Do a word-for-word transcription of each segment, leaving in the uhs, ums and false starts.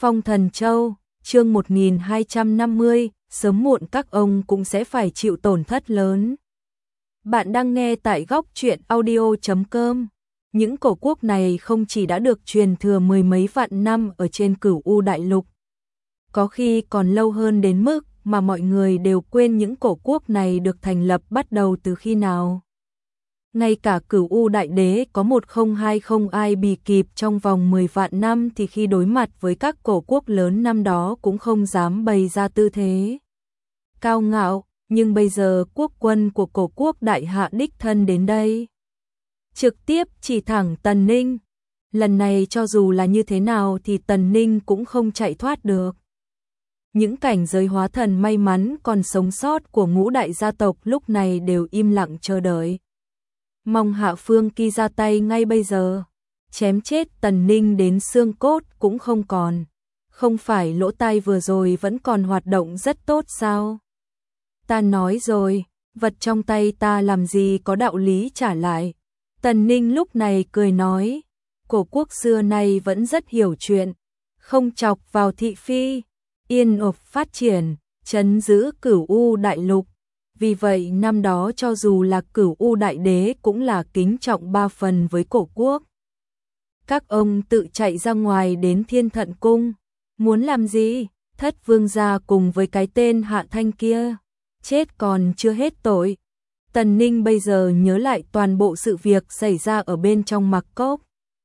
Phong Thần Châu, chương một nghìn hai trăm năm mươi, sớm muộn các ông cũng sẽ phải chịu tổn thất lớn. Bạn đang nghe tại góc truyện audio chấm com. Những cổ quốc này không chỉ đã được truyền thừa mười mấy vạn năm ở trên Cửu U Đại Lục, có khi còn lâu hơn đến mức mà mọi người đều quên những cổ quốc này được thành lập bắt đầu từ khi nào. Ngay cả Cửu U Đại Đế có một không hai không ai bì kịp trong vòng mười vạn năm thì khi đối mặt với các cổ quốc lớn năm đó cũng không dám bày ra tư thế cao ngạo, nhưng bây giờ quốc quân của cổ quốc đại hạ đích thân đến đây, trực tiếp chỉ thẳng Tần Ninh. Lần này cho dù là như thế nào thì Tần Ninh cũng không chạy thoát được. Những cảnh giới hóa thần may mắn còn sống sót của ngũ đại gia tộc lúc này đều im lặng chờ đợi, mong Hạ Phương Kỳ ra tay ngay bây giờ, chém chết Tần Ninh đến xương cốt cũng không còn. Không phải lỗ tai vừa rồi vẫn còn hoạt động rất tốt sao? Ta nói rồi, vật trong tay ta làm gì có đạo lý trả lại. Tần Ninh lúc này cười nói, cổ quốc xưa nay vẫn rất hiểu chuyện, không chọc vào thị phi, yên ổn phát triển, trấn giữ Cửu U Đại Lục. Vì vậy năm đó cho dù là Cửu U Đại Đế cũng là kính trọng ba phần với cổ quốc. Các ông tự chạy ra ngoài đến Thiên Thận Cung, muốn làm gì? Thất vương gia cùng với cái tên Hạ Thanh kia, chết còn chưa hết tội. Tần Ninh bây giờ nhớ lại toàn bộ sự việc xảy ra ở bên trong Mặc Cốc,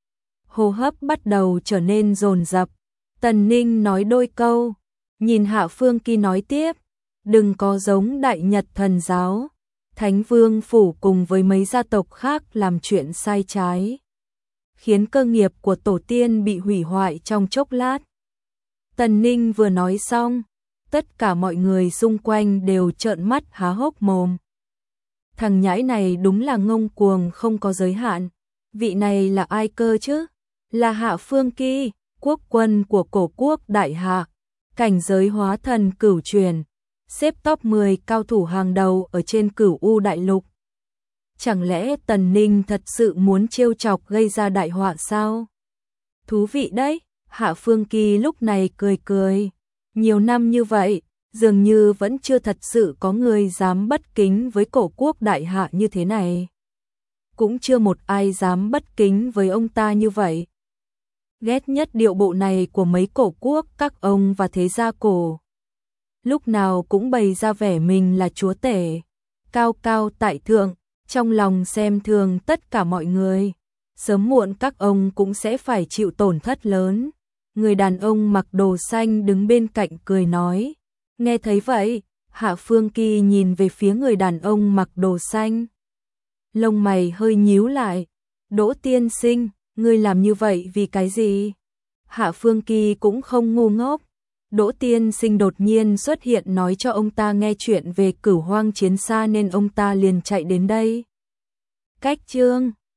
hô hấp bắt đầu trở nên dồn dập. Tần Ninh nói đôi câu, nhìn Hạ Phương Kỳ nói tiếp, đừng có giống Đại Nhật Thần Giáo, Thánh Vương Phủ cùng với mấy gia tộc khác làm chuyện sai trái, khiến cơ nghiệp của tổ tiên bị hủy hoại trong chốc lát. Tần Ninh vừa nói xong, tất cả mọi người xung quanh đều trợn mắt há hốc mồm. Thằng nhãi này đúng là ngông cuồng không có giới hạn. Vị này là ai cơ chứ? Là Hạ Phương Kỳ, quốc quân của cổ quốc đại hạ, cảnh giới hóa thần cửu truyền, xếp top mười cao thủ hàng đầu ở trên Cửu U Đại Lục. Chẳng lẽ Tần Ninh thật sự muốn trêu chọc gây ra đại họa sao? Thú vị đấy, Hạ Phương Kỳ lúc này cười cười. Nhiều năm như vậy, dường như vẫn chưa thật sự có người dám bất kính với cổ quốc đại hạ như thế này. Cũng chưa một ai dám bất kính với ông ta như vậy. Ghét nhất điệu bộ này của mấy cổ quốc các ông và thế gia cổ. Lúc nào cũng bày ra vẻ mình là chúa tể, cao cao tại thượng, trong lòng xem thường tất cả mọi người. Sớm muộn các ông cũng sẽ phải chịu tổn thất lớn. Người đàn ông mặc đồ xanh đứng bên cạnh cười nói. Nghe thấy vậy, Hạ Phương Kỳ nhìn về phía người đàn ông mặc đồ xanh. Lông mày hơi nhíu lại. Đỗ tiên sinh, ngươi làm như vậy vì cái gì? Hạ Phương Kỳ cũng không ngu ngốc. Đỗ tiên sinh đột nhiên xuất hiện nói cho ông ta nghe chuyện về Cửu Hoang Chiến Xa nên ông ta liền chạy đến đây. Cách chương